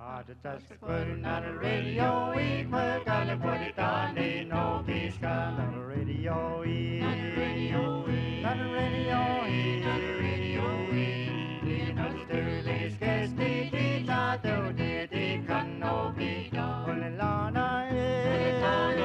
Just putting on the radio, we put gotta put it on the no peace on the radio, on the radio, on the radio, on the radio, you know the Sterling sketch the ta do the can no be done. When the lana is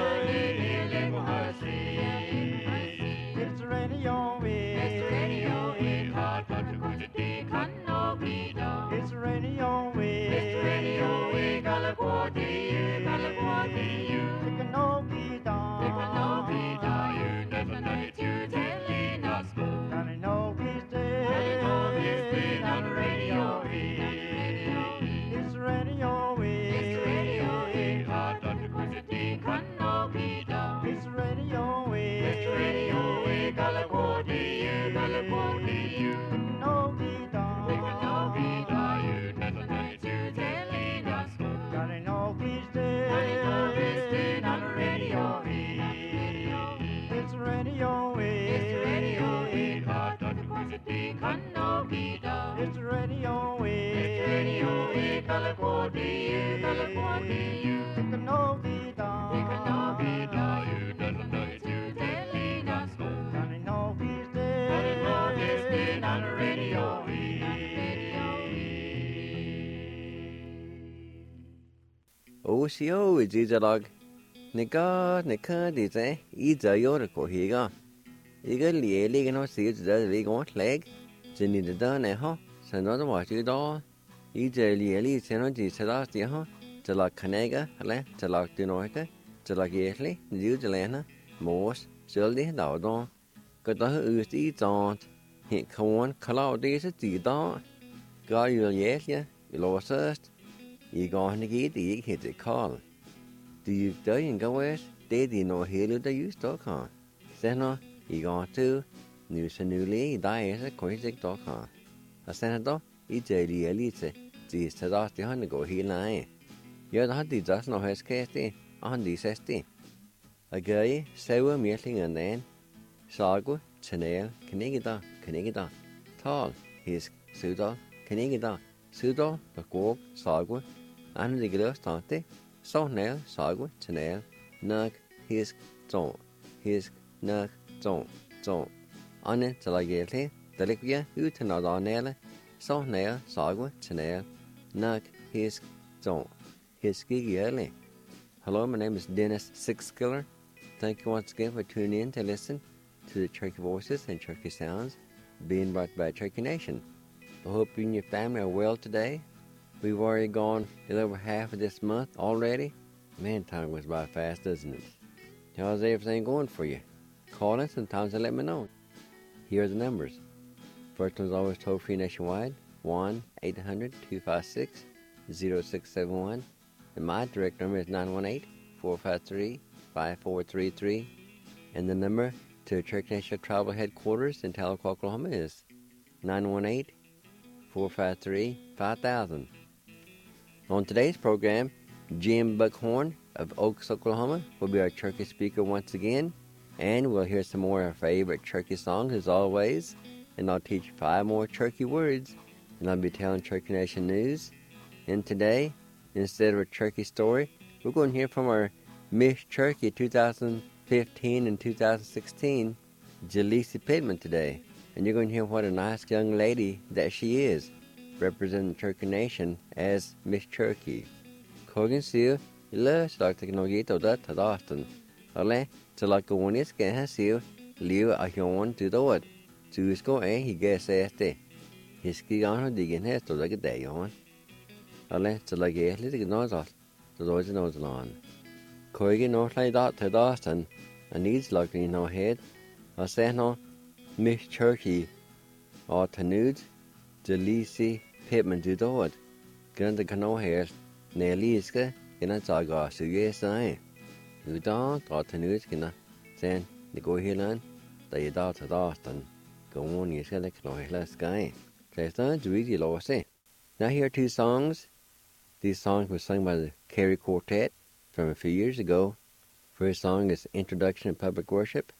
it's the radio, it's the radio, hot but the can no be done. It's the radio, it's the radio, we gotta go to you, gotta go to you. It can no be done, it can no be done. You never know it, you telling us go. Gotta know he's dead, gotta know he's dead on the radio. It's the radio, it's the radio, hot but the can no be done. It's the radio, it's the radio, we gotta go to you, gotta go to you. It can no be done, it can no be done. You never know it, you telling us go. Gotta know he's dead, gotta know he's dead on the radio. It's the radio, it's the radio, hot but the can no be done. It's the radio, it's the radio, we gotta go to you, gotta go to you. It can no be done, it can no be done. You never know it, you telling us go. Gotta know he's dead, gotta know he's dead on the radio. Osio jijalog nika di ze iza yor ko higa iga lieli no si ze li gon leg jini de da ne ho sano da wa ji do iza lieli seno ji sada ti ho jala khanega le jala tino ke jala yeli ju jalena mos joldi da do ko da u ti zon hi khon khala de se ti da ga yu yes ya lo first you going to get the hit the call. Do you do you go west? They did no hill the use talk on. Seno, you going to new senuli die as a quick talk on. A senator, it's a elite. These tadas the honey go heel line. You're not the just no has casting on the 60. A guy, sewer meeting and then Sagu, Chanel, Canigida. Tall, his pseudo, Canigida. Pseudo, the cork, Sagu. And the glass tante, so nail, sagwa, chanel, nug, his zone, zone. On it, till I get it, the liquia, you to not on nail, so nail, sagwa, chanel, nug, his zone, his giggy early. Hello, my name is Dennis Sixskiller. Thank you once again for tuning in to listen to the Cherokee voices and Cherokee sounds being brought by Cherokee Nation. I hope you and your family are well today. We've already gone a little over half of this month already. Man, time goes by fast, doesn't it? How's everything going for you? Call us sometimes and let me know. Here are the numbers. First one's always toll-free nationwide, 1-800-256-0671. And my direct number is 918-453-5433. And the number to the Cherokee Nation Tribal Headquarters in Tahlequah, Oklahoma is 918-453-5000. On today's program, Jim Buckhorn of Oaks, Oklahoma will be our Cherokee speaker once again, and we'll hear some more of our favorite Cherokee songs as always, and I'll teach 5 more Cherokee words, and I'll be telling Cherokee Nation news. And today, instead of a Cherokee story, we're going to hear from our Miss Cherokee 2015 and 2016, Jaleesa Pittman today, and you're going to hear what a nice young lady that she is, representing the Cherokee Nation as Miss Cherokee. Kogan siu, ila starta knogito da tadastan. Ale, talaka wanis ke hasiu, liu a hion to the wood. Tusko he guess este. Hiski on her digging head to like a day on. Ale, talaka little nozos, the doors and nose on. Kogan no like that tadastan, and needs lucky no head. I say no, Miss Cherokee, or Tanudes, Jaleesa Pittman to the wood. Gan the canoe hairs, Neliska, in a saga, so yes, I. You don't, or Tanudes, can send the go hill the adult at Austin. Go on, you shall ignore less guy. There's not really low say. Now, here are 2 songs. These songs were sung by the Carey Quartet from a few years ago. First song is Introduction to Public Worship.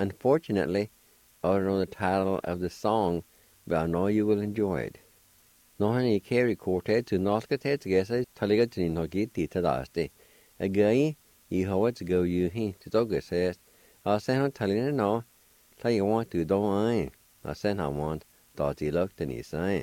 Unfortunately, I don't know the title of the song, but I know you will enjoy it. Nå han I carry quartet to North Catet together, Taliga to Nogi, Tita Dasti. A guy, I how to go you he to Douglas says, I'll send her telling her no, tell you want to don't I. I send her want, thought he looked and he sang.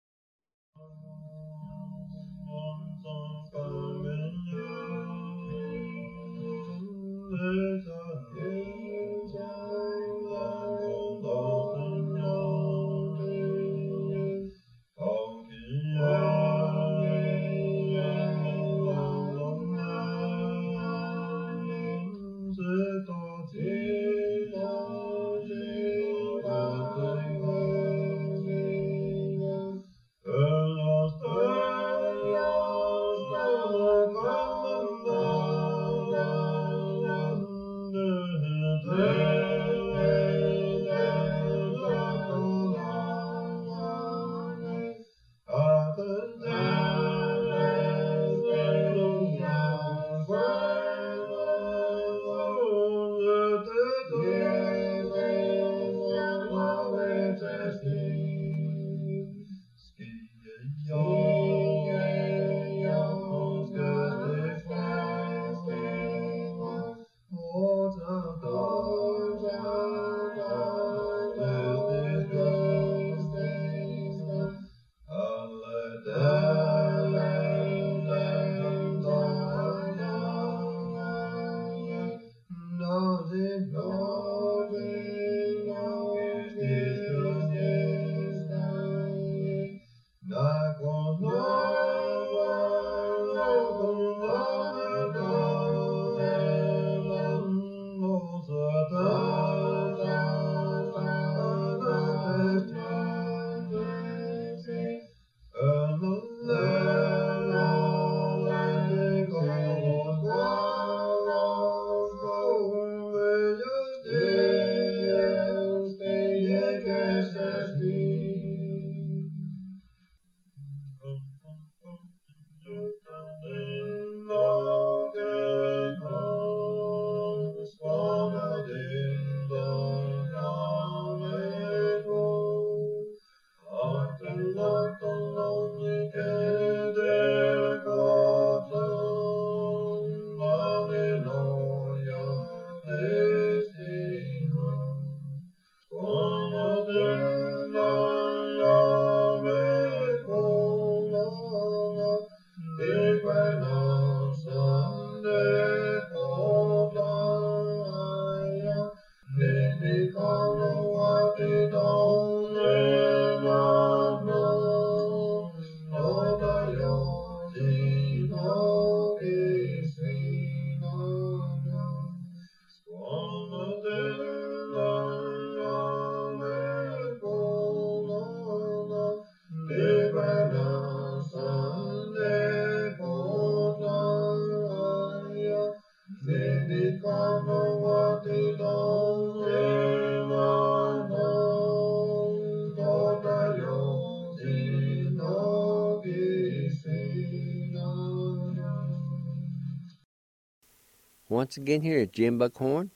Once again here is Jim Buckhorn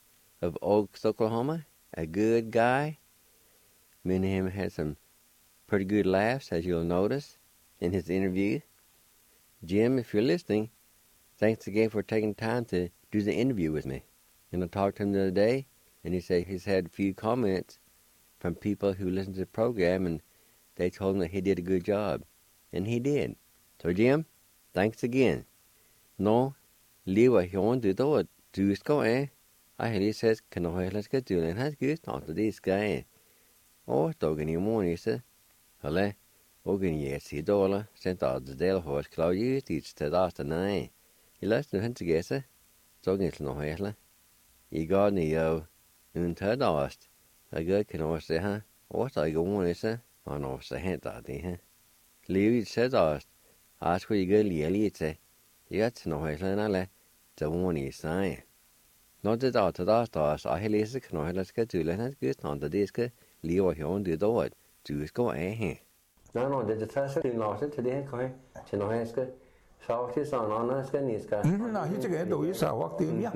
of Oaks, Oklahoma, a good guy. Me and him had some pretty good laughs, as you'll notice in his interview. Jim, if you're listening, thanks again for taking time to do the interview with me. And I talked to him the other day, and he said he's had a few comments from people who listen to the program, and they told him that he did a good job. And he did. So, Jim, thanks again. No, Liwa Hion do do do go I hear says can I let's get to and has good not to this guy. Oh, dogging you morning, sir. Hello, Ogan yes, he dollar sent out the Dale horse cloud you teach to after 9. He lets the hunt together. Dogging no hella. You got me in third host. A good can I say, huh? What I go on, sir? I know, say, hint that, huh? Leave said host. Ask where you go, Lily, say. You got to know hella, and I let the one is saying. Not the daughter that host. I hear this can I let's get to let good on the disc. Leave or on the door. Just go eh. No, did the test in lost it today, Coy? Chinoheska. Sao chứ sao nó cái gì cả. Nó hết cái đồ sao hoặc tiền nhá.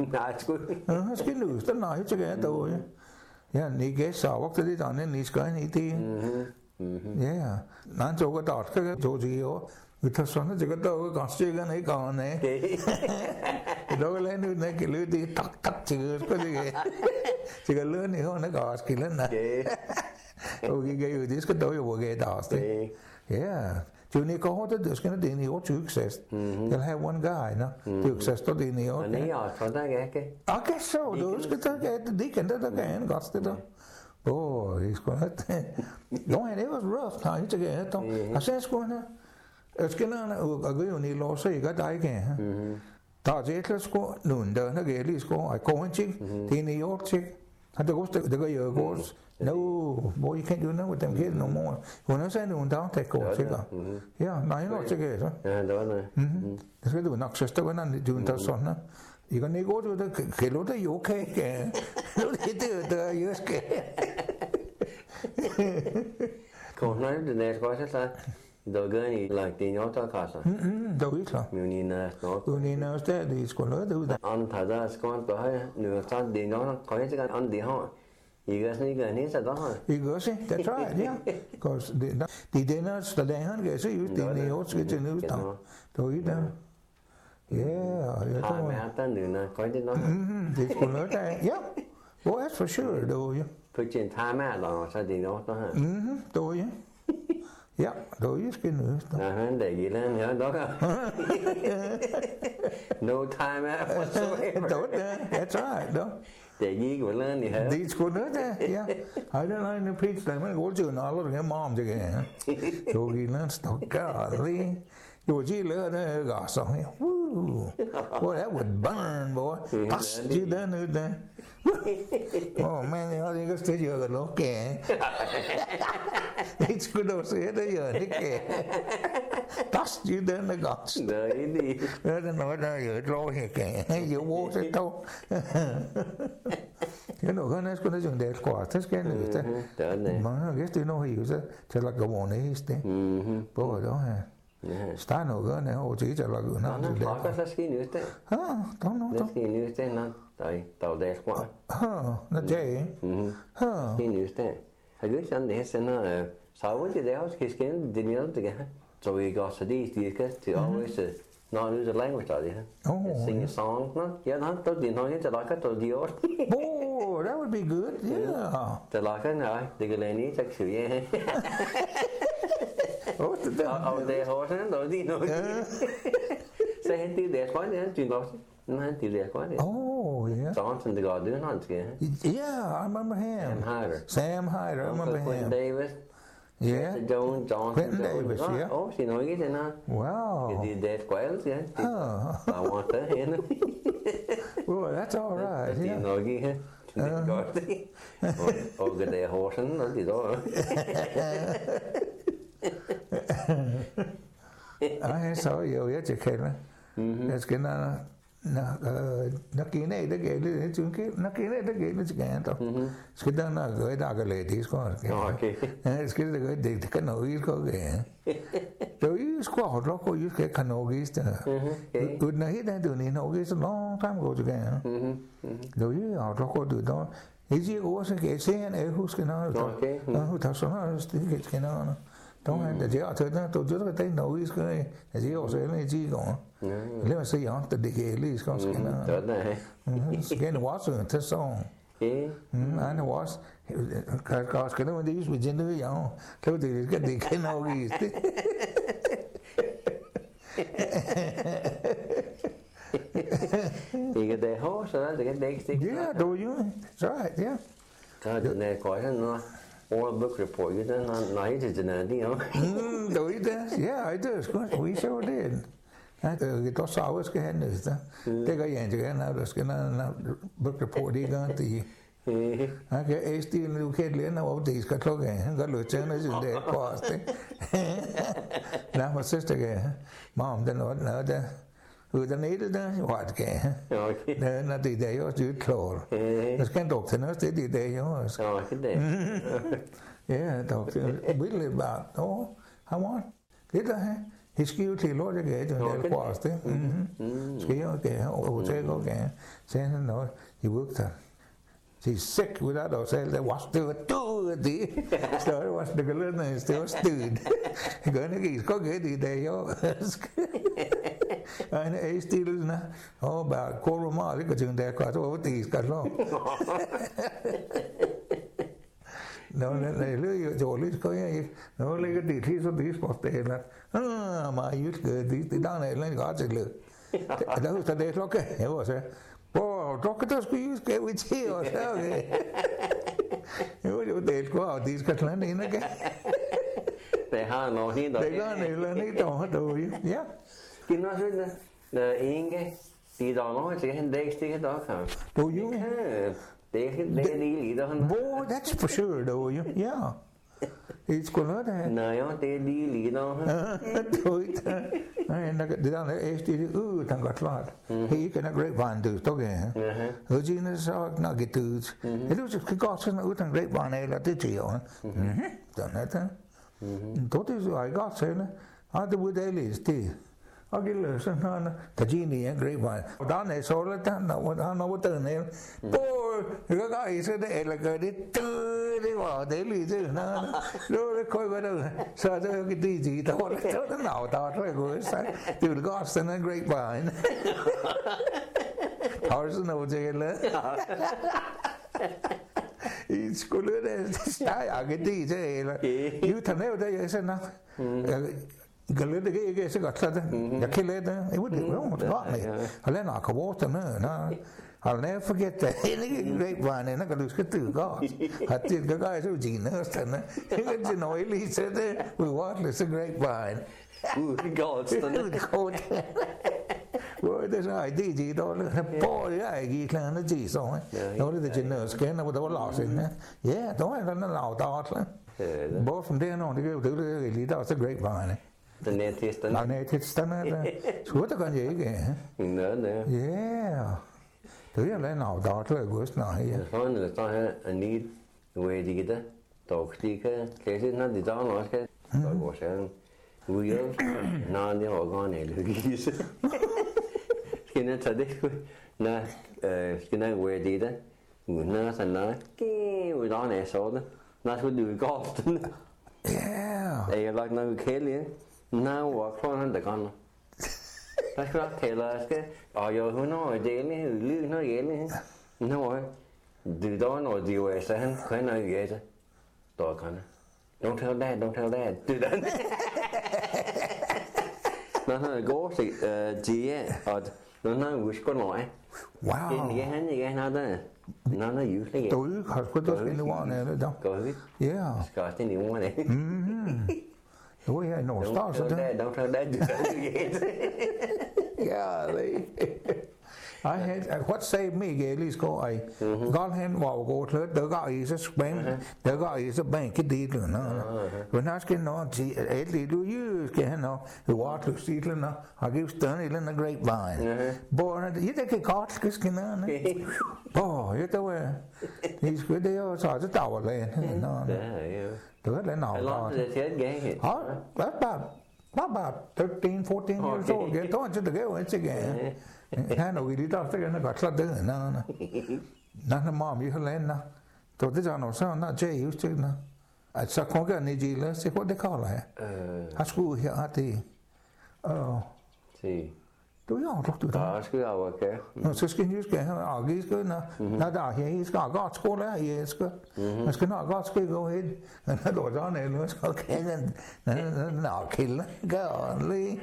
Nó cái lử tất nó hết cái đồ nhá. Ya ni cái sao hoặc cái đó nên ni cái này thì. Yeah. 난 저거 다 어떻게 조지요? 그래서는 저거 또 가스가 내 거네. Rồi lên này cái lưới thì tắc chữ có gì cái lưới này không nó gọt cái lưới này. Okay, cái this cái tối vừa cái đó thì. Yeah. Chứ này có hết được cái nó tiền nhiều chữ access. They'll have one guy, no, to access to tiền nhiều. Anh ấy ở trong đó cái. I guess so. Those cái đi cái đó cái nó gọt cái đó. Oh, he's got it. No, it was rough. How you get it? I said, "Squad." It's gonna agree on the law. So you got that again. Ta jetla sko nunda na geli sko I go and chick the New York chick had to go to the guy goes no boy you can't do that with them kids no more when I say no down take go chick yeah now you know chick is Đó này. it's going to knock sister when I do that son you can go to the kilo the you okay no the you okay Còn nói từ này có sẽ sao? Đồ cái này là tiền nhỏ cho cả sao? đâu biết sao Mình nhìn nó. tôi nhìn nó sẽ đi school nữa tôi Anh thấy ra school tôi hay nửa trăm tiền nhỏ có những cái anh đi hỏi. 이것은 này sẽ đó hả? 이것이 that's right yeah because the dinners the day han cái sự tiền này hốt cái chuyện nữa tao tôi biết đâu yeah Hai mẹ ta nửa này có những nó. thì school nữa đây yeah well that's for sure đâu yeah Tôi chuyện hai mẹ đó sao tiền nhỏ đó hả? tôi yeah tôi biết cái nữa Để gì lên nữa đó cả. No time out whatsoever. tốt đấy that's right đó Để gì của lên thì hết. đi school nữa đấy yeah I don't know the preach này mình có chuyện nào rồi cái mom chứ cái rồi khi nó stop golly rồi chỉ lỡ nó gõ xong boy that would burn boy bust you done it then oh man you know you stay here lo kẻ it's good to see đấy giờ đấy kẻ bust you done it gõ Đấy đi. nó nói ra giờ rồi kẻ giờ vô sẽ đâu cái nó cái này nó dùng để quả thế cái này Đó này. mà nó cái nó hiểu chứ chỉ là cái món này thế bố đó ha Stan nó cái này họ chỉ là cái nó Nó khó có cái nữa thế. Don't know Cái nữa thế nó tại tàu đẹp quá. nó dễ Cái nữa thế. Hay biết anh để xem nó sau với cái đó cái đi nhớ từ cái so we got to these to always not use the language out there. Sing a song, no? Yeah, no, tôi điện thoại cho like tôi đi ở. Oh, that would be good. Yeah. Cho like cái này, thì cái này ní chắc sự vậy. Ở đây họ sẽ nói đi nói. Sẽ hết tiêu đẹp quá nhé, chuyện đó. Nó hết tiêu đẹp quá nhé. Oh, yeah. Johnson the guy doing hunts kìa. Yeah, I remember him. Sam Hyder, I remember Quentin him. Davis. Yeah. Johnson. Quentin Davis, yeah. Oh, she nói cái thế nào? Wow. Cái gì đẹp quá kìa. I want to hear it. Well, that's all right. Chị Yeah. nói cái hết. Cái đề hồ sấn nó gì đó. I saw you yesterday. That's cái nó kia này đó cái nó chúng cái nó kia này đó cái nó chỉ cái đó. Cái đó nó gửi ra cái lệ thì có cái. Cái đó gửi để cái nội có cái. Rồi có họ nó có cái canoe đó. Tụi nó hết đây tụi nó cái long time ago cái. Rồi họ nó có tụi đó. Cái gì cũng sẽ cái xe này hút cái nó. Hút thằng số nó cái nó. Đúng không? Để chế ở đó tôi trước cái nấu cái để chế ở đây này gì cũng nếu mà xây dựng từ địa lý có cái nó cái nó quá rồi thế xong anh quá cái nó đi với dân nữa vậy thôi thì cái nào gì thì cái đề hồ sao đó thì cái đề yeah do you right yeah cái này coi nó Oral book report, you don't know it is an idea. Do you do? Yeah, I do. We sure did. Cái đó sao với cái hình nữa thế cái dạng cái nào cái nào book report đi cái thì cái ST lưu kết liền nào thì cái thôi cái lựa chọn nó dùng để qua thế là một sister cái mom then nó đó ta nghĩ đó hoạt cái nó thì để cho chữ chlor cái độc thì nó sẽ đi để cho cái đề yeah độc biết lên bảo đó how on thế đó ha his skill thì lo cho cái cho để qua thế cái ô chế có cái sẽ nó thì bước thật She's sick without us. Det var stødt det. Stødt var det gælder, det var stødt. Gør det ikke, skal gøre det der jo. En af stilene, og bare kolomar, det kan tænke der godt over det skal lå. Nå, det løg jo lidt skal jeg ikke. Nå, ligger det til så det spørgsmål eller. Mig just det der er lidt godt til løb. Der husker det klokke. Jeg var så. Klokken der skal vi til os. Okay. Jo, det er godt, det skal klare ind igen. Det har noget helt det gør noget helt over, ja. Giv mig sådan Inge, det er der noget til han det stikker der kan. Do you? Det er lige der han. Boy, that's for sure, do you? Yeah. It's good that. Nej, det er lige der. Nej, det der er det den godt klart. He kan grapevine det står her. Og Gina så nok det. Det er så godt sådan uden grapevine eller det til jo. Sådan er det. Det er så jeg godt sagde. Det var det lidt. Og gilder sådan her, der Gini en grapevine. Og der er så lidt der, han var der nede. Jeg kan ikke se det, eller gør det. Det var det lige til. Nu er det køber det. Så er det jo ikke det, der var det. Så er det nav, der tror jeg godt. Det ville godt sådan en grapevine. Har du sådan noget til, eller? I skulle det stærke det til, eller? Jo, tager ned der, jeg sagde, jeg kan lade det ikke så godt sådan. Jeg kan lade det. Jeg ved det, det var det. Og lade nok have været dernede. I'll never forget that. Any grapevine, and I got to get to God. I did the guys who genius, and you know, he said, we want this grapevine. God, Well, there's an idea, boy, I get land of Jesus. No, the genius can, but they were lost in there. Yeah, don't have an allowed out. Both from there on, they go to the lead out the grapevine. The nettest, the nettest, so what are you again? No, yeah. Det er en afdagelig august, nej. Sådan er der her en ny uedigede, dog stikker, klæder når de der også kan. Så går sådan. Ude, når de har gået eller gisse. Skal jeg tage det? Når skal jeg uedigede, når sådan der, ude der er så det. Når skulle du gå den. Ja. Jeg lagt noget kæle. Når var klokken der kan. Jeg skal nok tale, og jeg har en del af lyden og hjælp. Nå, det er noget, de var så han kan noget hjælp. Der kan. Don't tell that. Det er den. Når han går til Gia, og når han husker noget. Wow. Det er han har det. Når han er du har sgu da spille ordene, eller da? Går vi? Ja. Skal det i ordene. Jo, jeg er i Nordstar, så det. Don't tell that. Yeah, I had what saved me, Gailey score. I got him while go to the guy is a spam, the guy is a bank deal. When I can not see at least do you can know the water stealing. I give stun in the grapevine. Born you take a cart, skin on. Oh, you know where he's good there, so the tower land. No, do it now. About 13, 14 years old. Get on to the girl once again. Han er jo i det der, så kan han godt klart det. Når han mom i Holland, så det er noget sådan, når Jay just til den. Altså, kom gerne i Gila, se hvad det kalder her. Han skulle her, at det... Se. Du er jo, du der. Ja, skal jeg jo, okay. Nå, så skal jeg skal have og give skal, når der er her, I skal godt skole her, jeg skal. Man skal nok godt skal gå hen. Men når du er sådan, eller skal kende, når kilde, gør lige.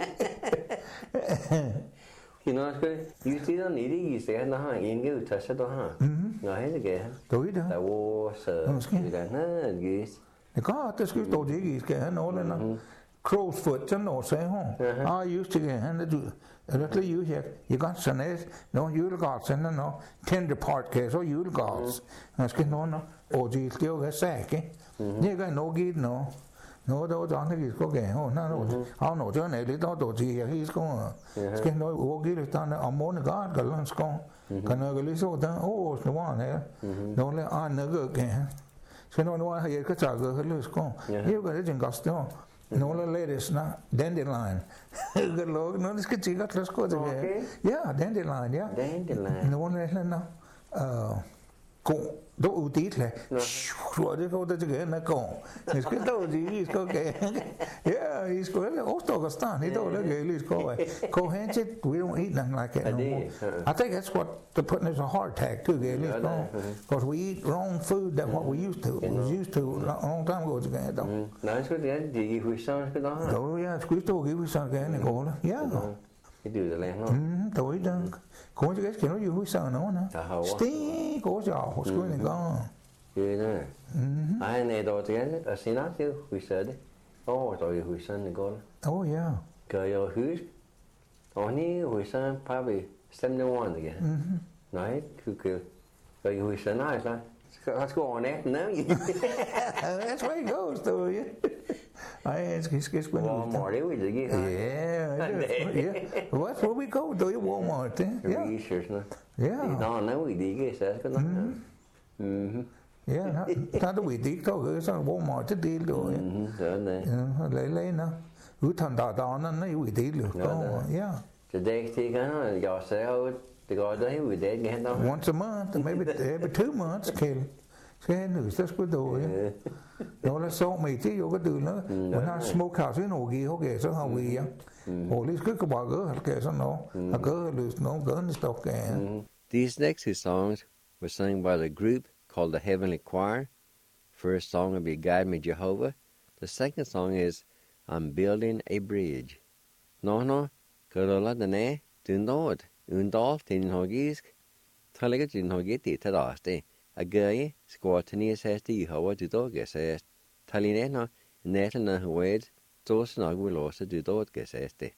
Kino skal justeren i det i stedet, når han ikke udtager sig, der har. Nå, det gør han. Du er det? Der var så... Det går, det skal stå det ikke, I skal have noget, eller... Crow's foot, sådan noget, sagde hun. I used to get handed to you here. You got sådan et, no, julegods, sådan noget. Tender part case, og julegods. Man skal nå, og de skal jo være sæk, ikke? Det kan nok give noget. Nå, der var sådan, at skal gøre. Og nå, det er lidt, og de her, I skal nå, og give lidt, og måned godt, eller han skal. Kan nok lige så, der, så var han her. Nå, det er noget, så nu har jeg ikke taget det, eller skal. Jeg gør det, den godt stå. Nogle ladies, dandelion. Nå, det skal tjekke, lad os gå til det. Ja, dandelion, ja. Dandelion. Nogle ladies, con do utile so de go de ge na con is ke do di is ko ge yeah is ko also Pakistan he do ge is ko hanche we don't eat nothing like that no more. I think that's what they're putting as a heart attack too ge is because we eat wrong food than what we used to a long time ago ge do nói số tiền gì hồi sau cái đó do yeah squeeze to ge we sang ge ne go yeah cái điều là nó tối đó có cái nó như hối sợ nó nè tí có giò có này con cái đó ai này đồ thì ở xin nó chứ hối sợ đấy rồi hối sợ này con yeah cái hối oni hối sợ probably 71 again nói cái hối sợ nói sao let's go on that no that's where it goes to you it's when Walmart it was yeah that's where we go to Walmart yeah research no yeah nó nói gì đi cái sẽ cái nó yeah ta đâu bị tí thôi cái sao Walmart chứ đi rồi lấy nó cứ thằng đỏ nó bị tí được đâu yeah today thì cái nó dò xe thì gọi đấy we did nghe đâu once a month maybe every 2 months cái nữ rất có đồ ấy đó là số mày tí vô cái từ nó when I smoke house nó ghi họ kể số hậu ghi á hồ lý cứ bảo gỡ kể số nó gỡ lose nó gỡ nó stop kể. These next two songs were sung by the group called the Heavenly Choir. First song will be Guide Me Jehovah. The second song is I'm Building a Bridge. No cái đó là nè tiếng đó undal tin hogisk thalaga tin hogiti tadaste agay squatini sesti hawa dudo gesest taline no netna hued tos na gulosa dudo geseste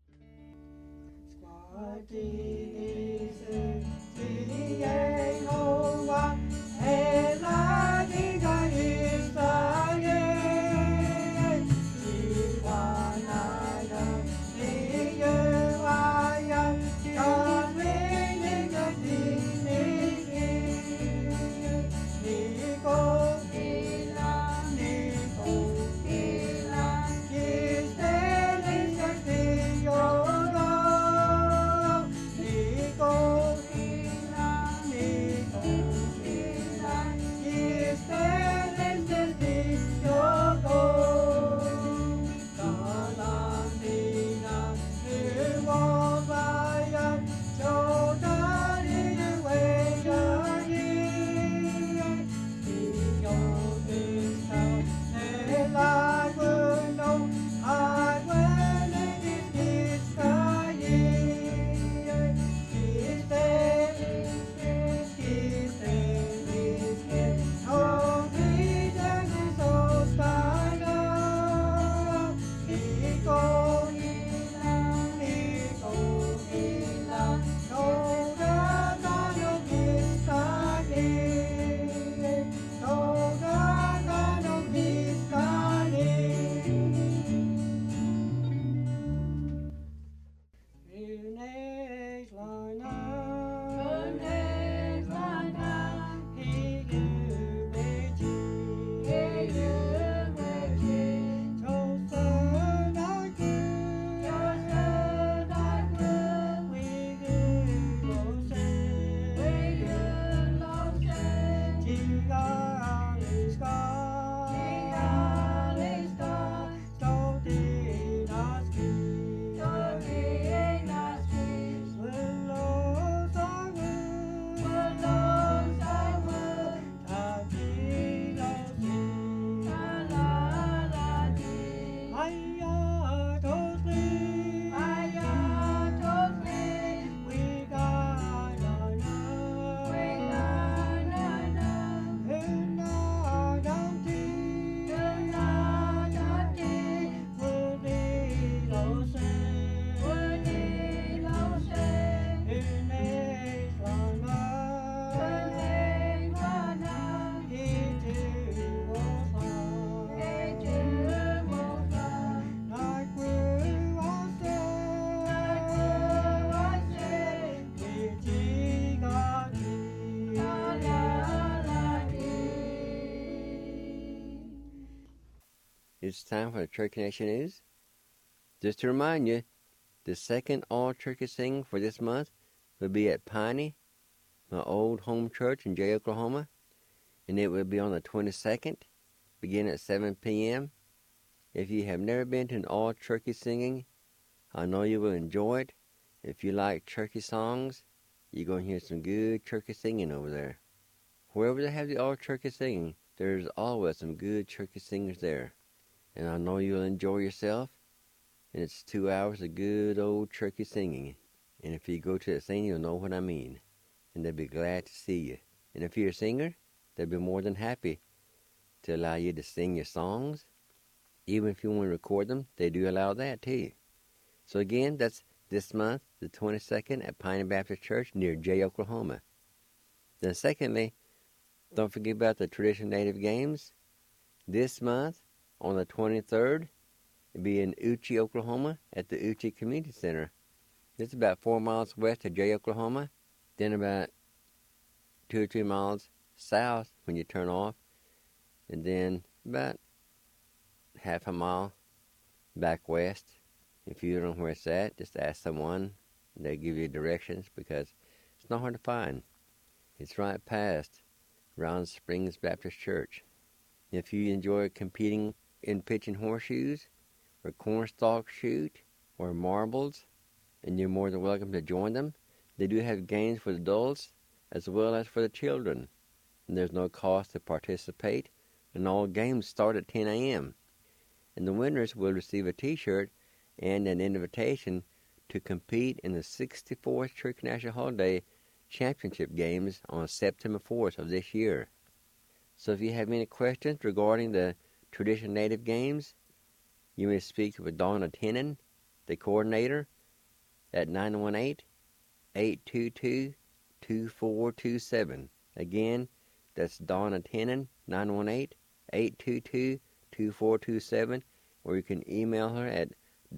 It's time for the Turkey Nation News. Just to remind you, the second all-turkey sing for this month will be at Piney my old home church in Jay, Oklahoma, and it will be on the 22nd, beginning at 7 p.m. If you have never been to an all-turkey singing, I know you will enjoy it. If you like turkey songs, you're going to hear some good turkey singing over there. Wherever they have the all-turkey singing, there's always some good turkey singers there. And I know you'll enjoy yourself. And it's 2 hours of good old turkey singing. And if you go to the singing, you'll know what I mean. And they'll be glad to see you. And if you're a singer, they'll be more than happy to allow you to sing your songs. Even if you want to record them, they do allow that too. So again, that's this month, the 22nd, at Piney Baptist Church near Jay, Oklahoma. Then secondly, don't forget about the Traditional Native Games. This month, on the 23rd, it'll be in Uchi, Oklahoma, at the Uchi Community Center. It's about 4 miles west of Jay, Oklahoma, then about 2 or 3 miles south when you turn off, and then about half a mile back west. If you don't know where it's at, just ask someone. They'll give you directions because it's not hard to find. It's right past Round Springs Baptist Church. If you enjoy competing in pitching horseshoes or cornstalk shoot or marbles, and you're more than welcome to join them. They do have games for the adults as well as for the children. And there's no cost to participate, and all games start at 10 a.m. And the winners will receive a t-shirt and an invitation to compete in the 64th Turkey National Holiday Championship Games on September 4th of this year. So if you have any questions regarding the Traditional Native Games, you may speak with Donna Tennant, the coordinator, at 918-822-2427. Again, that's Donna Tennant, 918-822-2427, or you can email her at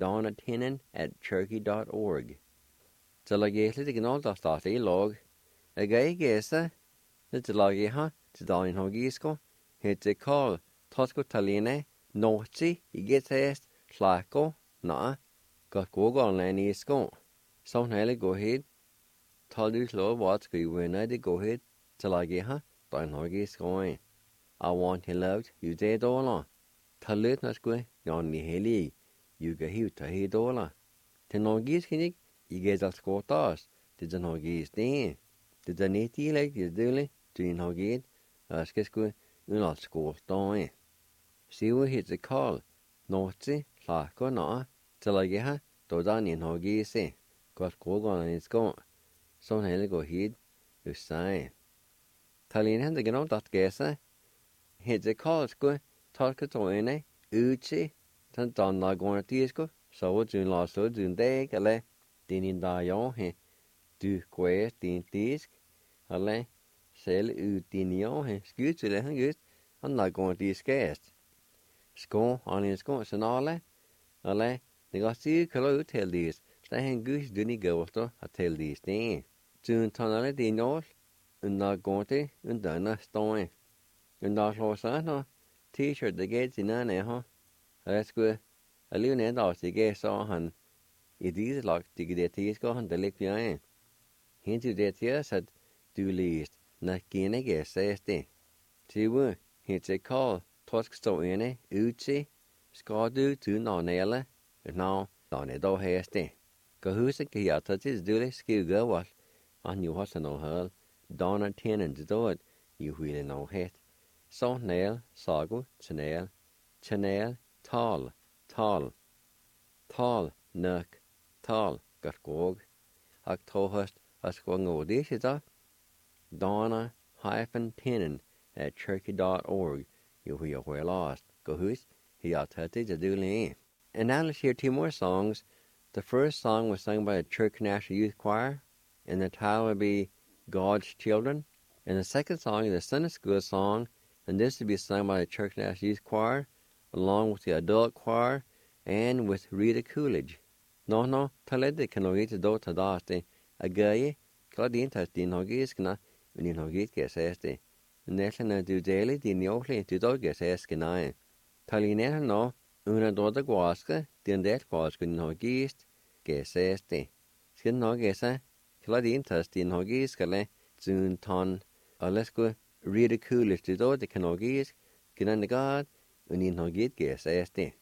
donnatennant@cherokee.org. Så la jeg litt grann da starte I lag. Jeg gese, litt lag jeg har, til dagen har gisko, heter Karl, tasko taline, nåtsi, I gese, slako, na, godt gå galen I sko. Sånn hele gå hit, tal du slå hva skal I vinne, det gå hit, til lag jeg har, dagen har gisko. I want you loved, you dead all. Tal litt når sko, jan I heli, you go hit to hit all. Til nå giskinik, I get al skotas, til den har gis det. Til den I is døle, til den har gitt, og skal sko, al skota. Se hvor hit det Karl, nåtsi, slako na, til lag jeg har, da den har gis det. Godt gågående I sko, sånn hele går hit, du sier. Talin hende gjennom dat gese, hit det Karl sko, talke tåene, utsi, den danna gående til sko, så du la så du deg, eller din da ja, du kvæs din disk, eller selv ut din ja, skud til det han gud, han la gående til skæst. Sko, han I sko, senale, eller det går syg klar ut til dis, så han gud du ni gåster at til dis det. Tun tannale din nål, unna gående, unna stående. Unna slå seg nå, t-shirt det gæt sin ane, ha. Og jeg skulle, alligevel ned av sig gæt, så han, I disse lag, det til skal han det ligge jeg. Hent du det til at du læst, når gene gæt sæs det. Til hvor, hent til Karl, torsk stå ene, udse, skal du til nånele, nå, nåne dog hæs det. Gå huset kan jeg tage til døle, skrive gøvald, han jo har sådan noget høl, Donna Tennant til død, jo hele noget hæt. Så næl, sago, tjenæl, tal, nøk, tal, godt gåg. Ak trohøst, at sko ngå det sig da. Donna-Tennant@cherokee.org. You hear where lost. Go who's he ought to do it. And now let's hear 2 more songs. The first song was sung by the Cherokee National Youth Choir, and the title would be God's Children. And the second song is a Sunday school song, and this would be sung by the Cherokee National Youth Choir, along with the adult choir, and with Rita Coolidge. No, talede kan nog ikke dog til daste. Agaye, klart indtages din hogiskna, men din hogitke sæste. Næslen du dele din jokle, du dog sæske nej. Talinere nå, under dårlig guaske, din del guaske din hogist, gæsæste. Skal nok gæse, klart indtages din hogiskale, Zun Ton, Alesko, Ridiculous to those that can all gaze, get on the God, and in no get guess, ASD.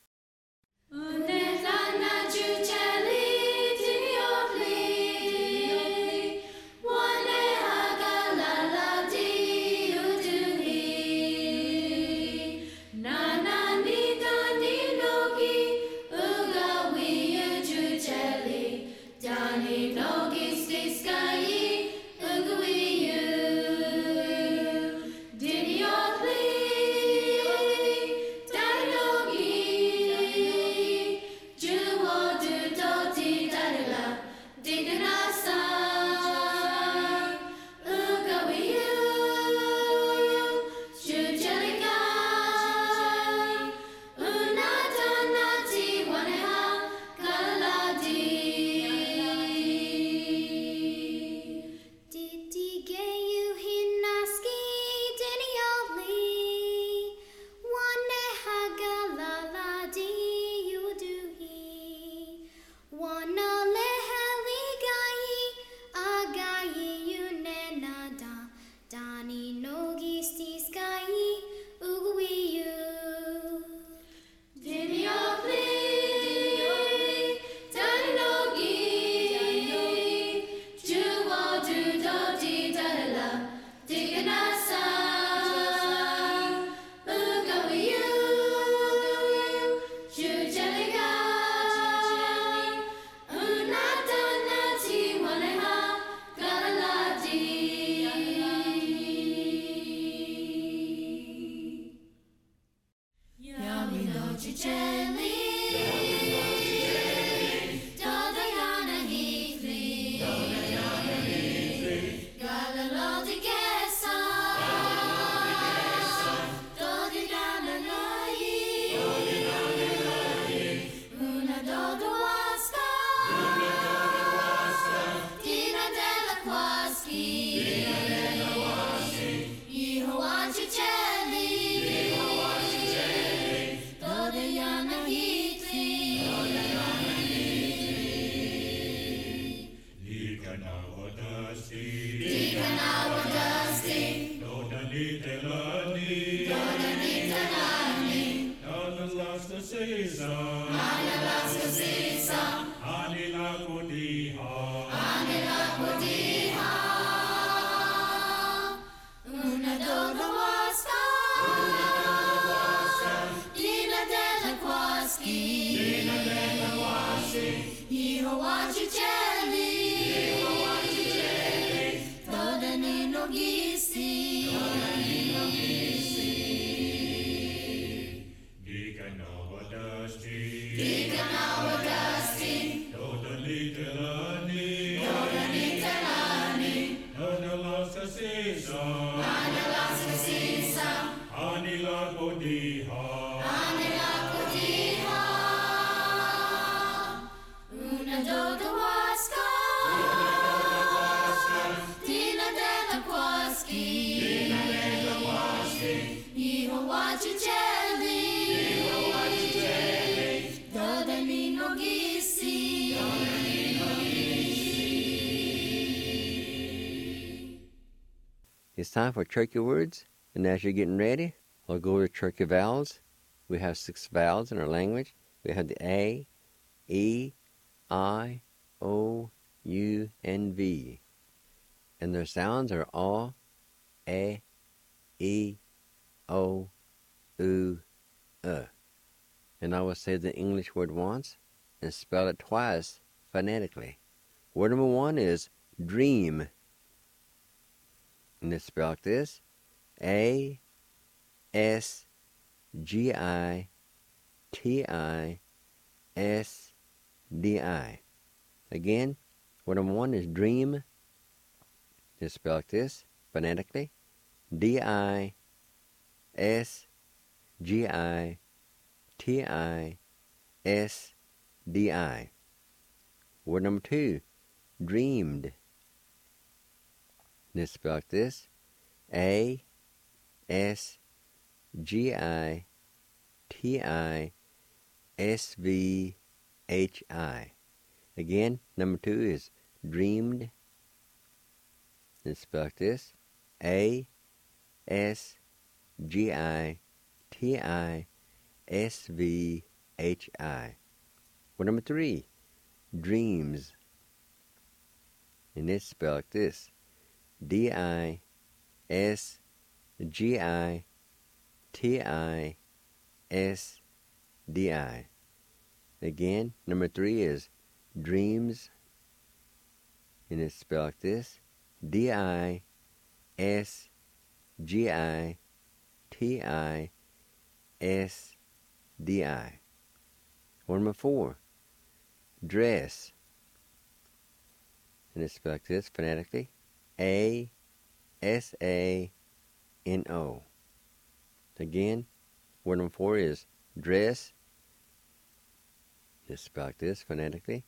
It's time for Cherokee words, and as you're getting ready, we'll go to Cherokee vowels. We have 6 vowels in our language. We have the A, E, I, O, U, and V. And their sounds are A, E, O, U, And I will say the English word once and spell it twice phonetically. Word number 1 is dream. And it's spelled like this: A-S-G-I-T-I-S-D-I. Again, word number 1 is dream. It's spelled like this phonetically: D-I-S-G-I-T-I-S-D-I. Word number 2, dreamed. It's spelled like this: A-S-G-I-T-I-S-V-H-I. Again, number 2 is dreamed. It's spelled like this. A-S-G-I-T-I-S-V-H-I. Word number 3, dreams. And it's spelled like this. D-I-S-G-I-T-I-S-D-I. Again, number 3 is dreams. And it's spelled like this. D-I-S-G-I-T-I-S-D-I. Word number 4, dress. And it's spelled like this phonetically. A-S-A-N-O. Again, word number 4 is dress. It's spelled like this phonetically.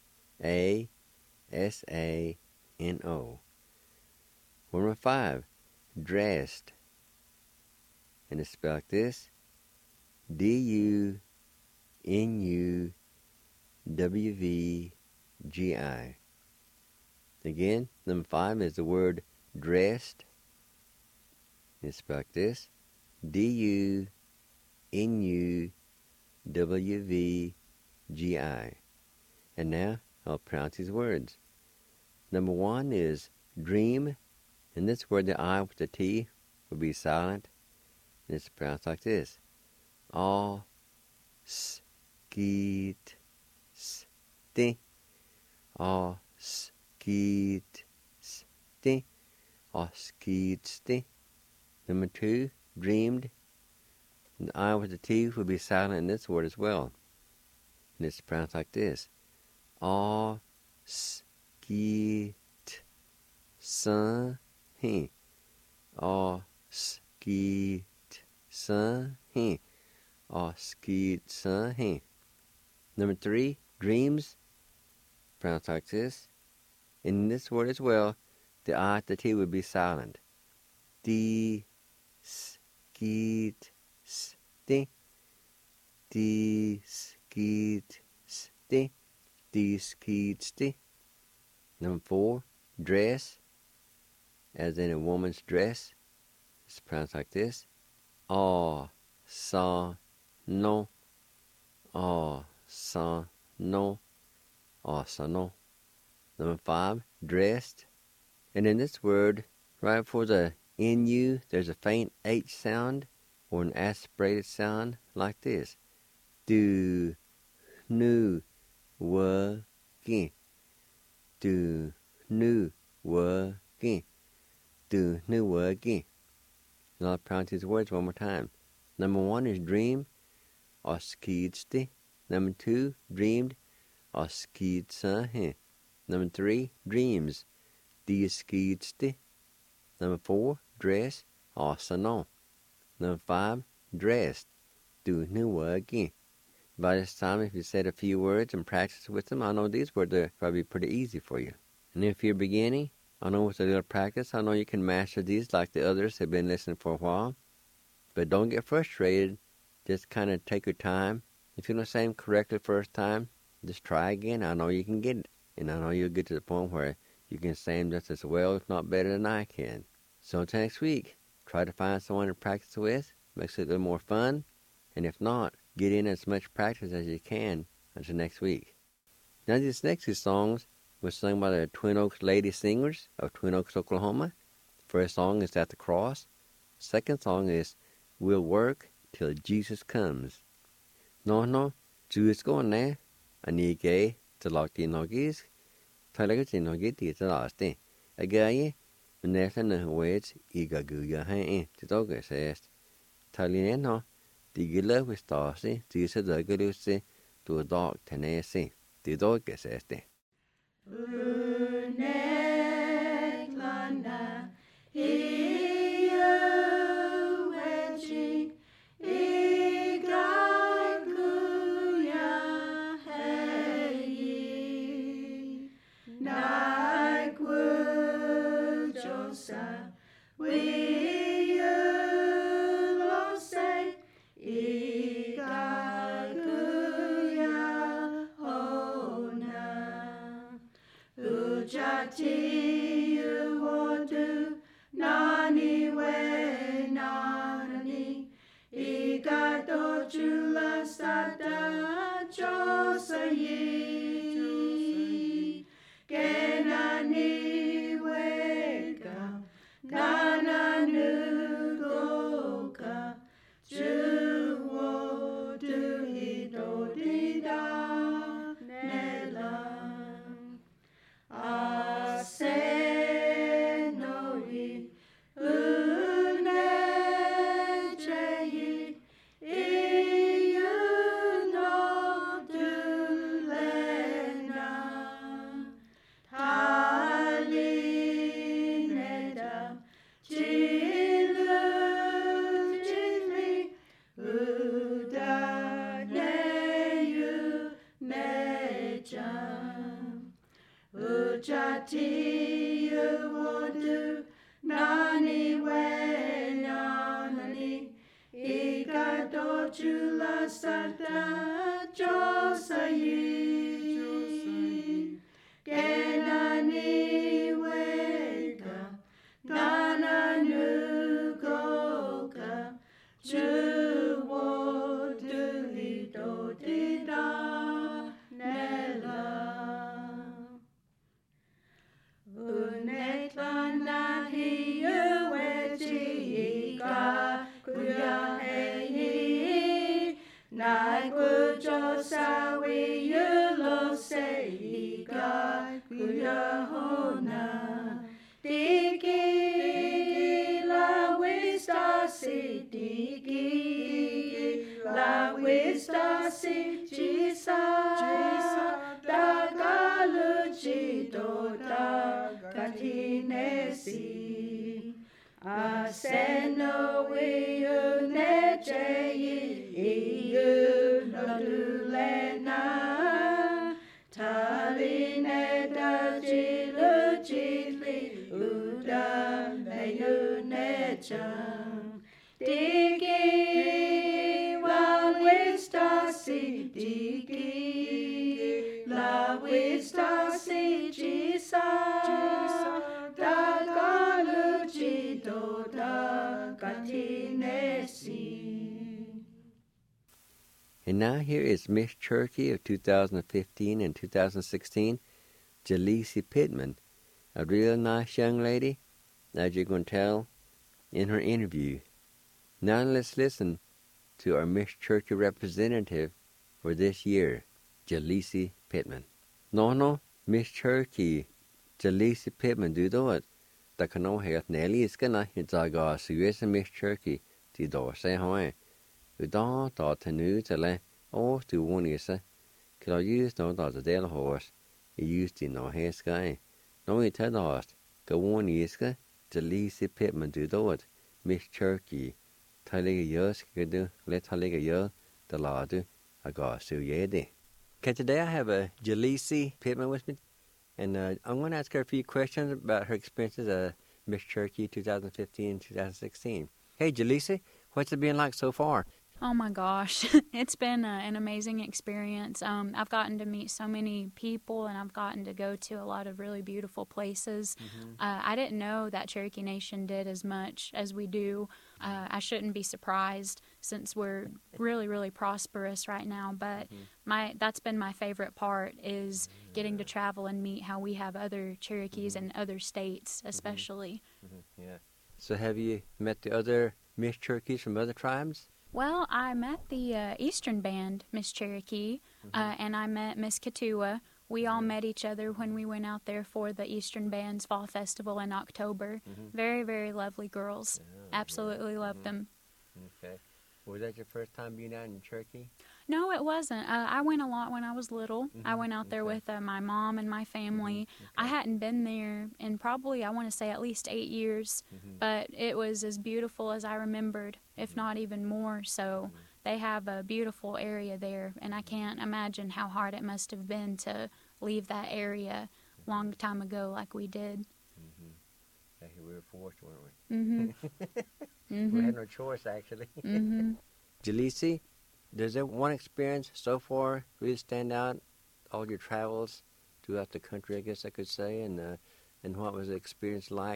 A-S-A-N-O. Word number 5, dressed. And it's spelled like this. D-U-N-U-W-V-G-I. Again, number 5 is the word dressed. It's spelled like this. D-U-N-U-W-V-G-I. And now I'll pronounce these words. Number 1 is dream. In this word, the I with the T will be silent. And it's pronounced like this. A-S-K-E-T-S-T. A-S-K-E-T-S-T. A-S-K-E-T-S-T. Number 2, dreamed. And the I with the T will be silent in this word as well. And it's pronounced like this. A-S-K-E-T-S-T. A-S-K-E-T-S-T. A-S-K-E-T-S-T. Number 3, dreams. Pronounced like this. In this word as well, the I at the T would be silent. D-S-K-E-T-S-T. D-S-K-E-T-S-T. D-S-K-E-T-S-T. Number 4, dress. As in a woman's dress. It's pronounced like this. A-sa-no. A-sa-no. A-sa-no. Number 5, dressed. And in this word, right before the N-U, there's a faint H sound or an aspirated sound like this. Do, nu, wa, gi. Do, nu, wa, gi. Do, nu, wa, gi. And I'll pronounce these words one more time. Number 1 is dream. A-S-K-E-T-S-T. Number 2, dreamed. A-S-K-E-T-S-T. Number 3, dreams. D-S-K-E-T-S-T. Number 4, dress. A-sa-no. Number 5, dressed. Do, nu, wa, gi. By this time, if you said a few words and practice with them, I know these words are probably pretty easy for you. And if you're beginning, I know with a little practice, I know you can master these like the others have been listening for a while. But don't get frustrated. Just kind of take your time. If you don't say them correctly first time, just try again. I know you can get it. And I know you'll get to the point where you can say them just as well, if not better than I can. So until next week, try to find someone to practice with. Makes it a little more fun. And if not, get in as much practice as you can until next week. Now these next 2 songs were sung by the Twin Oaks Lady Singers of Twin Oaks, Oklahoma. First song is At the Cross. Second song is We'll Work Till Jesus Comes. No, Jesus going there. Ani gay to lock the noggies. Talaga noggy the last day. A guy, and there's an waits, eager guya hay to dog says. Talino, the gilla with Starcy, Jesus the Galusi, to a dog Tennessee. The dog says. Ujati you want to chula sada Josayi Kenani weka Nana nugoka Juwo duhido dida Nela Asenoi Unecheyi Iyuno dulena Talineda Jilu Jili Udaneyu Nejam Ujati Uwodu Nani Wenani Ikado Chula Sada Josayi Kenani Weka Nana Nugoka Juwo Dulido Dida Nela Unetlana hiuetiika kuya heyi Naikujo sawi yulo seika kuya hona Diki la wista si diki la wista si jisa Dagaluchi doda katinesi Aseno wiu necheyi iu nodulena Taline da jilu jili uda meyu necham Diki wan wista si diki La wista si jisa Dagaluchi doda katinesi. And now here is Miss Cherokee of 2015 and 2016, Jaleesi Pittman, a real nice young lady, as you're going to tell in her interview. Now let's listen to our Miss Cherokee representative for this year, Jaleesi Pittman. No, Miss Cherokee, Jaleesi Pittman, do it. The canoe has Nelly is gonna hit a gas, US Miss Cherokee, the door say hi. We don't thought to new to let all to one is a could I use no dot the dead horse, he used in no hair sky. No, it had lost. Go one is a Jaleesi Pittman, do it. Miss Cherokee, Talega years could do, let Talega year, the law do, a gas, so yeah. Okay, today I have a Jaleesi Pittman with me, and I'm going to ask her a few questions about her experiences at Miss Cherokee 2015-2016. Hey, Jaleesi, what's it been like so far? Oh my gosh, it's been an amazing experience. I've gotten to meet so many people, and I've gotten to go to a lot of really beautiful places. I didn't know that Cherokee Nation did as much as we do. I shouldn't be surprised since we're really, really prosperous right now. But that's been my favorite part is getting to travel and meet how we have other Cherokees in other states, especially. Yeah. So have you met the other Miss Cherokees from other tribes? Well, I met the Eastern Band, Miss Cherokee, and I met Miss Katua. We all met each other when we went out there for the Eastern Band's Fall Festival in October. Very, very lovely girls. Absolutely loved them. Okay. Was that your first time being out in Cherokee? No, it wasn't. I went a lot when I was little. I went out there with my mom and my family. I hadn't been there in probably, I want to say, at least 8 years, but it was as beautiful as I remembered, if not even more. So they have a beautiful area there, and I can't imagine how hard it must have been to leave that area a long time ago like we did. We were forced, weren't we? We had no choice, actually. Jaleesi, does there one experience so far really stand out? All your travels throughout the country, I guess I could say, and what was the experience like?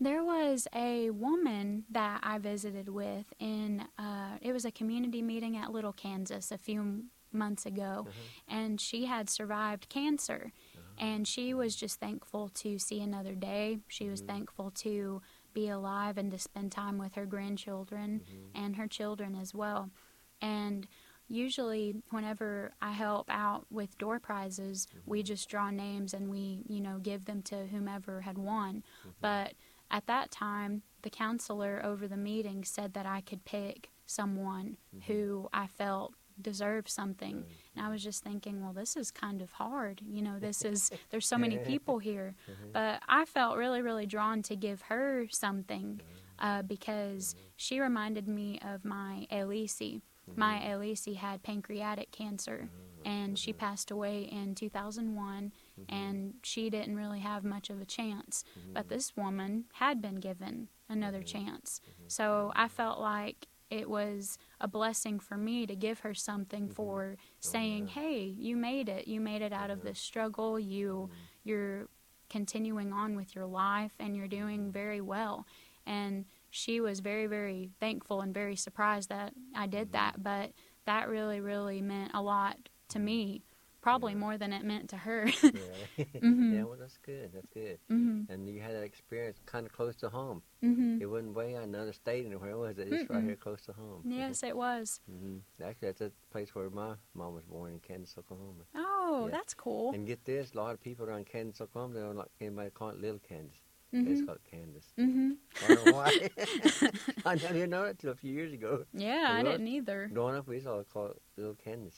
There was a woman that I visited with it was a community meeting at Little Kansas a few months ago, and she had survived cancer, and she was just thankful to see another day. She was thankful to be alive and to spend time with her grandchildren and her children as well. And usually whenever I help out with door prizes, we just draw names and we, give them to whomever had won. But at that time, the counselor over the meeting said that I could pick someone who I felt deserved something. And I was just thinking, well, this is kind of hard. There's so many people here. But I felt really, really drawn to give her something because she reminded me of my Elise. My Elise had pancreatic cancer, and she passed away in 2001, and she didn't really have much of a chance. But this woman had been given another chance. So I felt like it was a blessing for me to give her something for saying, hey, you made it. You made it out of this struggle. You're continuing on with your life, and you're doing very well. And she was very, very thankful and very surprised that I did that. But that really, really meant a lot to me, probably more than it meant to her. Yeah, well, that's good. That's good. And you had that experience kind of close to home. It wasn't way out in another state anywhere, was it? Just right here close to home. Yes, it was. Actually, that's a place where my mom was born, in Kansas, Oklahoma. Oh, Yeah. that's cool. And get this, a lot of people around Kansas, Oklahoma, they don't like anybody call it Little Kansas. It's called Kansas. I don't know why. I didn't know it till a few years ago. Yeah, I didn't either. Growing up, we used to call it Little Kansas,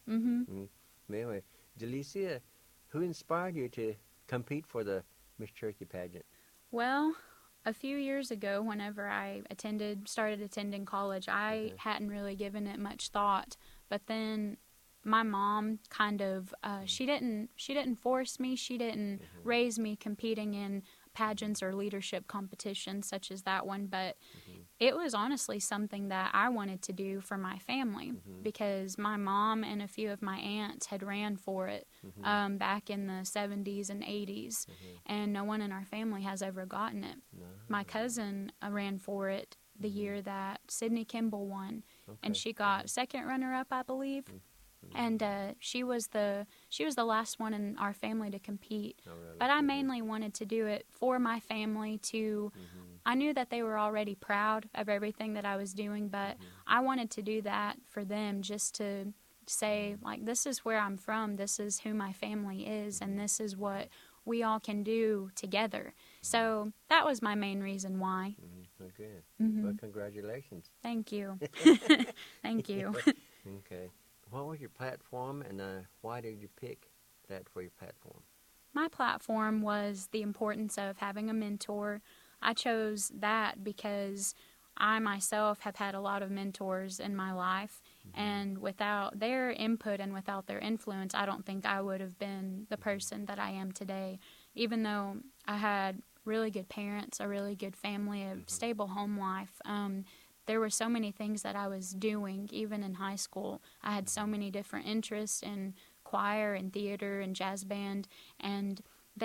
But anyway, Jalecia, who inspired you to compete for the Miss Cherokee pageant? Well, a few years ago, whenever I started attending college, I hadn't really given it much thought. But then my mom kind of, she didn't force me. She didn't raise me competing in pageants or leadership competitions such as that one, but it was honestly something that I wanted to do for my family because my mom and a few of my aunts had ran for it back in the 70s and 80s, and no one in our family has ever gotten it. My cousin ran for it the year that Sydney Kimball won, and she got second runner-up, I believe. And she was the last one in our family to compete. Oh, really? But I mainly wanted to do it for my family to I knew that they were already proud of everything that I was doing, but I wanted to do that for them, just to say, like, this is where I'm from, this is who my family is, and this is what we all can do together. So that was my main reason why. Okay. Well, congratulations. Thank you. Thank you. Okay. What was your platform, and why did you pick that for your platform? My platform was the importance of having a mentor. I chose that because I myself have had a lot of mentors in my life, and without their input and without their influence, I don't think I would have been the person that I am today. Even though I had really good parents, a really good family, a stable home life, there were so many things that I was doing, even in high school. I had so many different interests in choir and theater and jazz band, and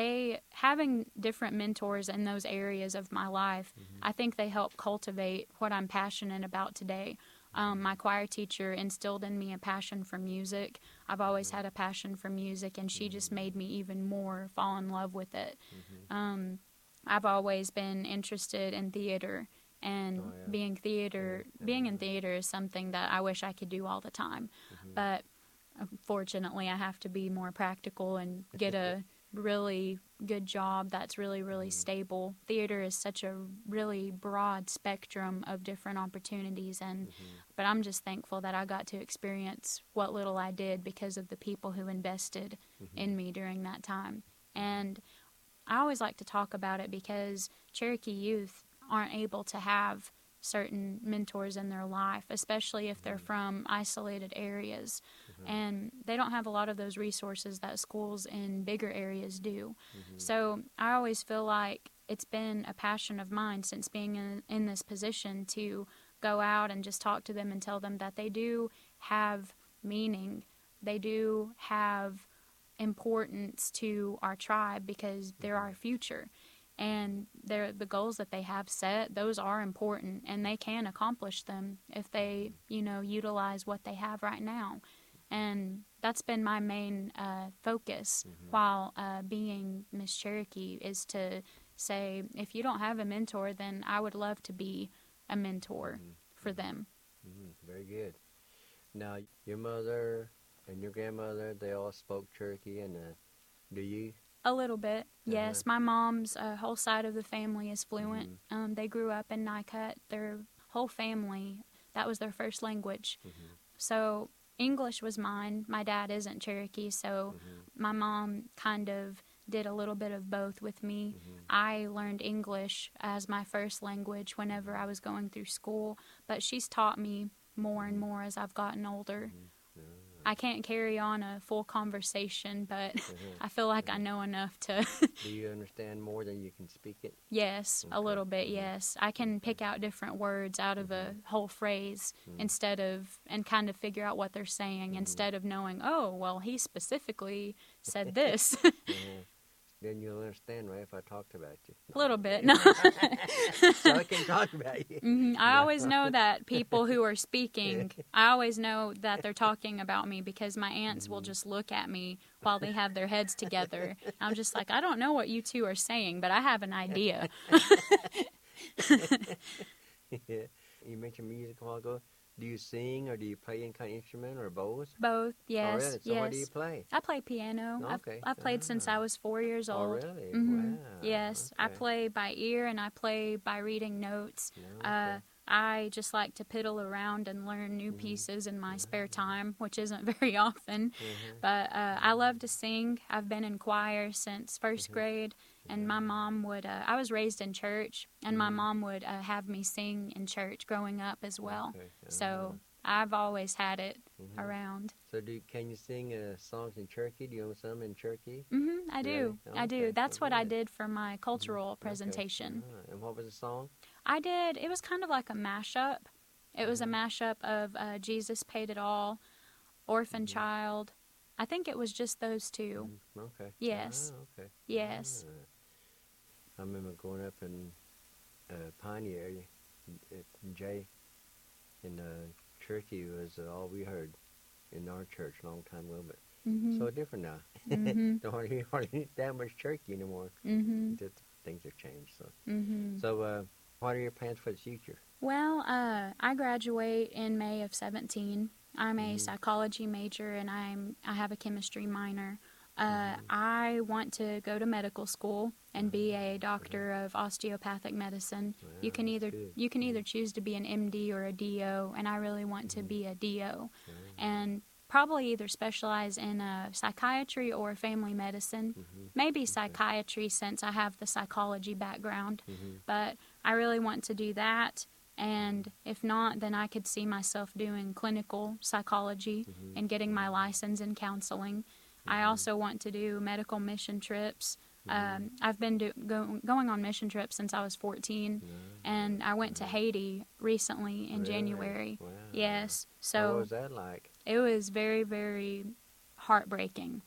having different mentors in those areas of my life, I think they help cultivate what I'm passionate about today. My choir teacher instilled in me a passion for music. I've always had a passion for music, and she just made me even more fall in love with it. I've always been interested in theater. And being in theater is something that I wish I could do all the time. But unfortunately, I have to be more practical and get a really good job that's really, really stable. Theater is such a really broad spectrum of different opportunities, but I'm just thankful that I got to experience what little I did because of the people who invested in me during that time. And I always like to talk about it because Cherokee youth aren't able to have certain mentors in their life, especially if they're from isolated areas. And they don't have a lot of those resources that schools in bigger areas do. So I always feel like it's been a passion of mine since being in this position to go out and just talk to them and tell them that they do have meaning. They do have importance to our tribe because they're our future. and the goals that they have set, those are important, and they can accomplish them if they, utilize what they have right now. And that's been my main focus while being Miss Cherokee, is to say, if you don't have a mentor, then I would love to be a mentor for them. Very good. Now, your mother and your grandmother, they all spoke Cherokee, and do you? A little bit, yes. My mom's whole side of the family is fluent. They grew up in Nycut. Their whole family, that was their first language. So English was mine. My dad isn't Cherokee, so my mom kind of did a little bit of both with me. I learned English as my first language whenever I was going through school, but she's taught me more and more as I've gotten older. I can't carry on a full conversation, but I feel like I know enough to... Do you understand more than you can speak it? Yes, a little bit, yes. I can pick out different words out of a whole phrase and kind of figure out what they're saying instead of knowing, oh, well, he specifically said this. Then you'll understand, right, if I talked about you. A little bit, no. So I can talk about you. I always know that people who are speaking, I always know that they're talking about me, because my aunts will just look at me while they have their heads together. I'm just like, I don't know what you two are saying, but I have an idea. You mentioned music a while ago. Do you sing, or do you play any kind of instrument, or both? Both, yes. Oh, really? So yes. what do you play? I play piano. Okay. I've played since I was 4 years old. Oh, really? Wow. Yes. Okay. I play by ear, and I play by reading notes. I just like to piddle around and learn new pieces in my spare time, which isn't very often. But I love to sing. I've been in choir since first grade. And my mom would, I was raised in church, and my mom would have me sing in church growing up as well. Okay. So I've always had it around. So can you sing songs in Cherokee? Do you know some in Cherokee? I do. Really? I do. Okay. That's what I Good. did for my cultural presentation. Okay. And what was the song? It was kind of like a mashup. It was a mashup of Jesus Paid It All, Orphan Child. I think it was just those two. Okay. Yes. Okay. Yes. I remember growing up in Piney area, Jay, and Cherokee was all we heard in our church a long time ago, but so different now. Don't hear hardly that much Cherokee anymore. Just things have changed. So, so what are your plans for the future? Well, I graduate in May of 17. I'm a psychology major, and I have a chemistry minor. I want to go to medical school and be a doctor of osteopathic medicine. Wow, You can that's either choose to be an MD or a DO, and I really want to be a DO, and probably either specialize in psychiatry or family medicine. Maybe psychiatry, since I have the psychology background, but I really want to do that. And if not, then I could see myself doing clinical psychology and getting my license in counseling. I also want to do medical mission trips. I've been going on mission trips since I was 14, and I went to Haiti recently in January. Wow. Yes. So what was that like? It was very, very heartbreaking.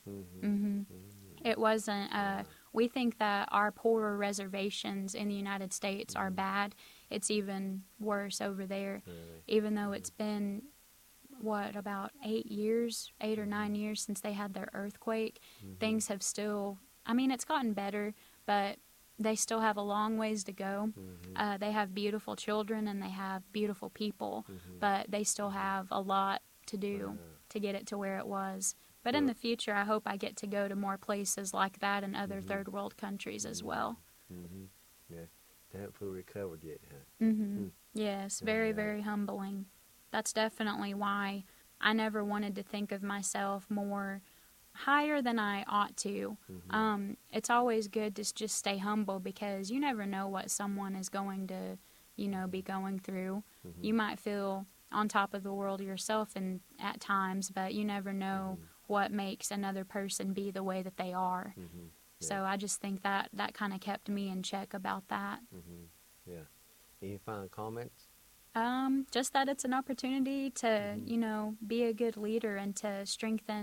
It wasn't. We think that our poorer reservations in the United States are bad. It's even worse over there, even though it's been, about 8 or 9 years since they had their earthquake. Things have still, it's gotten better, but they still have a long ways to go. They have beautiful children and they have beautiful people, but they still have a lot to do to get it to where it was. But in the future, I hope I get to go to more places like that in other third world countries as well. Yeah, they haven't fully recovered yet, huh? Yes, very, very humbling. That's definitely why I never wanted to think of myself more higher than I ought to. It's always good to just stay humble, because you never know what someone is going to, be going through. You might feel on top of the world yourself at times, but you never know what makes another person be the way that they are. So I just think that kind of kept me in check about that. Yeah. Any final comments? Just that it's an opportunity to, be a good leader and to strengthen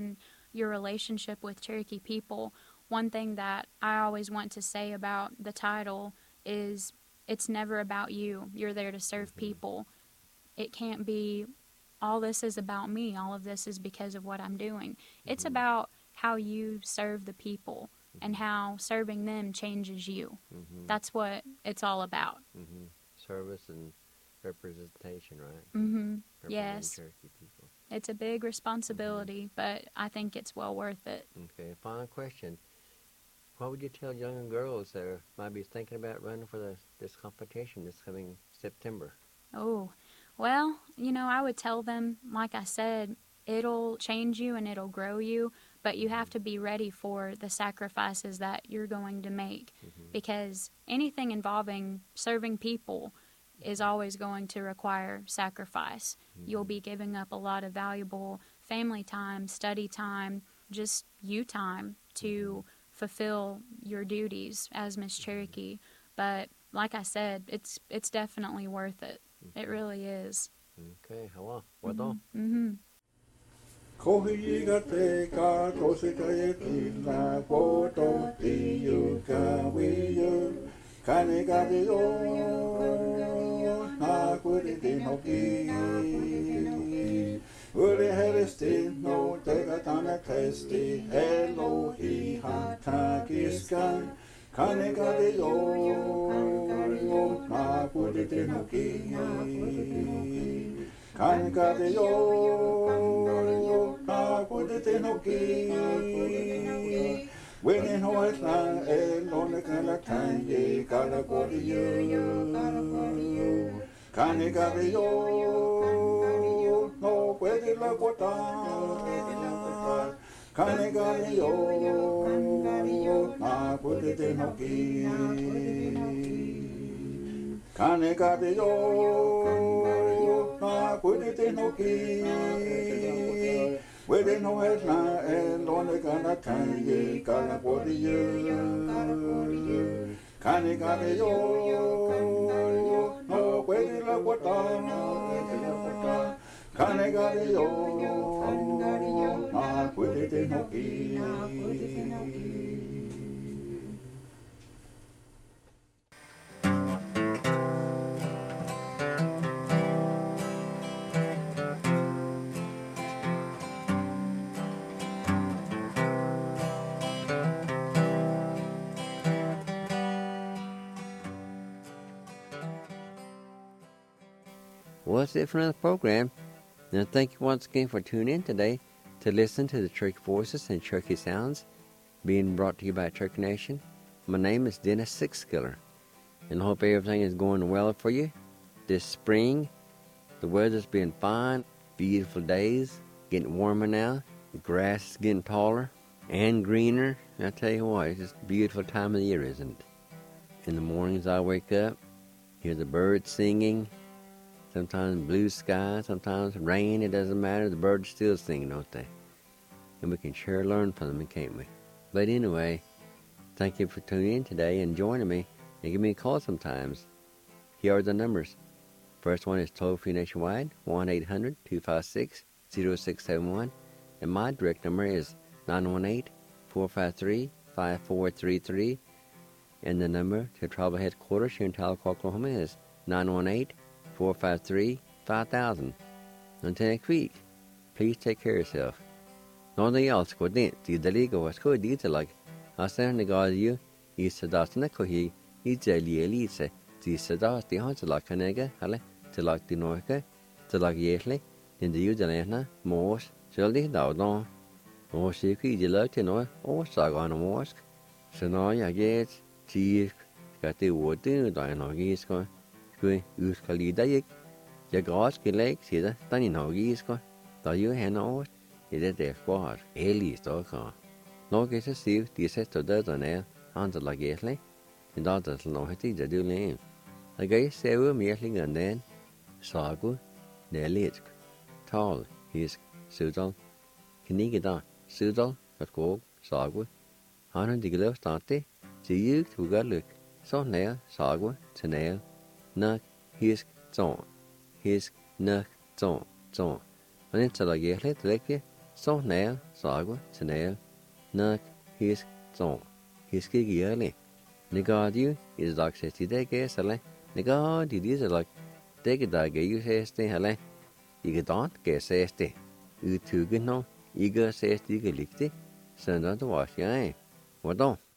your relationship with Cherokee people, one thing that I always want to say about the title is it's never about you. You're there to serve people. It can't be, all this is about me. All of this is because of what I'm doing. It's about how you serve the people and how serving them changes you. That's what it's all about. Service and representation, right? Representing Yes. Cherokee people. It's a big responsibility, but I think it's well worth it. Okay, final question. What would you tell young girls that might be thinking about running for this competition this coming September? Oh, well, I would tell them, like I said, it'll change you and it'll grow you, but you have to be ready for the sacrifices that you're going to make, because anything involving serving people is always going to require sacrifice. You'll be giving up a lot of valuable family time, study time, just you time to fulfill your duties as Miss Cherokee. But like I said, it's definitely worth it. It really is. Okay, well done. Kohi ga te ka tose ka e tina poto ti yu ka wiyu kane ka te o na kuri te hoki uri heristi no te ka tana testi Elohi ha ta kiskan kane ka te o na kuri te hoki kane ka te o na kuri te hoki Wene hoa la e lona kala tangi kala kori yu Kane kare yo no puede la kota Kane kare yo na kuri te hoki Kane kare yo na kuri te hoki Wede no es la el donde kana tangi kana kori yu Kane kare yo no puede la kota Kane kare yo na puede te hoki Well, that's it for another program. And thank you once again for tuning in today to listen to the Cherokee Voices and Cherokee Sounds being brought to you by Cherokee Nation. My name is Dennis Sixskiller, and I hope everything is going well for you this spring. The weather's been fine, beautiful days, getting warmer now. The grass is getting taller and greener. And I tell you what, it's just a beautiful time of the year, isn't it? In the mornings I wake up, hear the birds singing. Sometimes blue sky, sometimes rain, it doesn't matter. The birds still sing, don't they? And we can sure learn from them, can't we? But anyway, thank you for tuning in today and joining me. And give me a call sometimes. Here are the numbers. First one is toll-free nationwide, 1-800-256-0671. And my direct number is 918-453-5433. And the number to Tribal Headquarters here in Tahlequah, Oklahoma is 918-453-5000. Until next week, please take care of yourself. Nothing else could dent the Daligo was good either like Asan the God you, is Sadatana Kohi, is a Lielise, the Sadas the Hansela Canega, Hale, to like the Norca, to like Yetley, in the Udelana, Morse, Shirley Dowdon, or she could like to know, or Sag on a mosque. So now I guess, she got the wood to Dino Gisco. Uskali Dayik, Jagoski Lake, Sida, Tani Nogisko, the you Hano, is it their squad, Elis Doka. No gets a sieve, the sister does on air, answered like Yesley, and others no hati the do lame. A gay several merely and then, Sagu, Nelitsk, Tall, his Sudal, Kinigida, Sudal, at Gog, Sagu, Hana the Glove Stante, see you to got look, so nail, Sagu, to nail. Nak hisk zon, hisk nak zon. And it's a like a little so nail, sagwa, tanail, nak, hisk, song, hiski yearly. Negadu is like 60 days, ale. Negad, it is like take a dog, you say, stay, ale. You don't get 60. You two get no, you go 60, you get licked. Send on to wash your eye. What don't?